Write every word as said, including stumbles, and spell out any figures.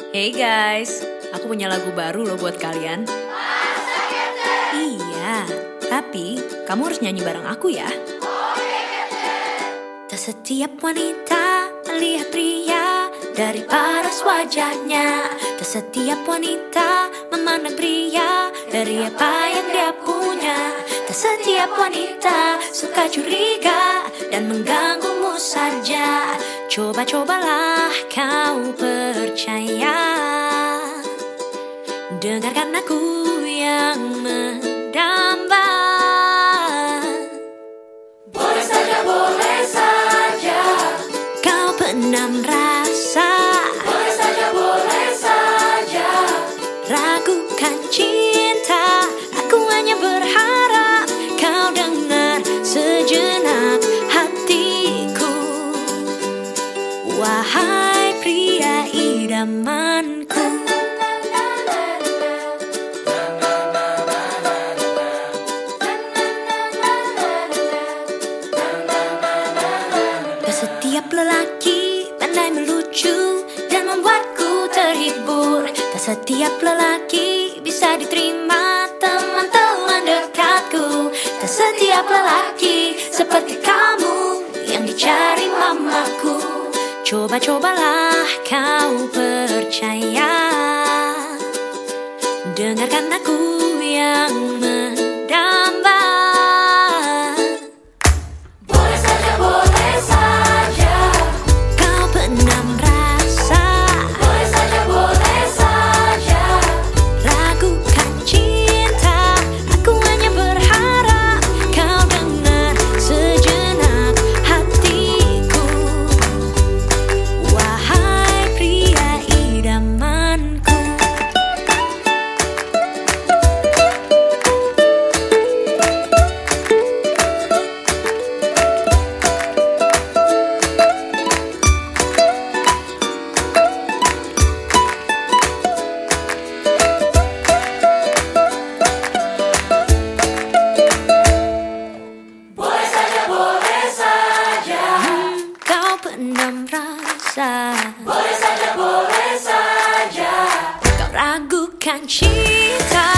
Hey guys, aku punya lagu baru loh buat kalian. Iya, tapi kamu harus nyanyi bareng aku ya. Tak setiap wanita melihat pria dari paras wajahnya. Tak setiap wanita memandang pria dari apa yang dia punya. Tak setiap wanita suka curiga dan mengganggumu saja. Coba-cobalah kau percaya. Dengarkan aku yang mendamba. Boleh saja, boleh saja kau pernah merasa. Boleh saja, boleh saja ragukan cinta. Aku hanya berharap kau dengar sejenak hatiku. Wahai pria idamanku, tak setiap lelaki pandai melucu dan membuatku terhibur. Tak setiap lelaki bisa diterima teman-teman dekatku. Tak setiap lelaki seperti kamu yang dicari mamaku. Coba-cobalah kau percaya. Dengarkan aku yang mendamba. Boleh saja, boleh saja kau pernah merasa. Boleh saja, boleh saja ragukan cinta. Aku hanya berharap kau dengar sejenak hatiku. Wahai pria idamanku. Boleh saja, boleh saja kau pernah merasa. Boleh saja, boleh saja kau ragukan cinta.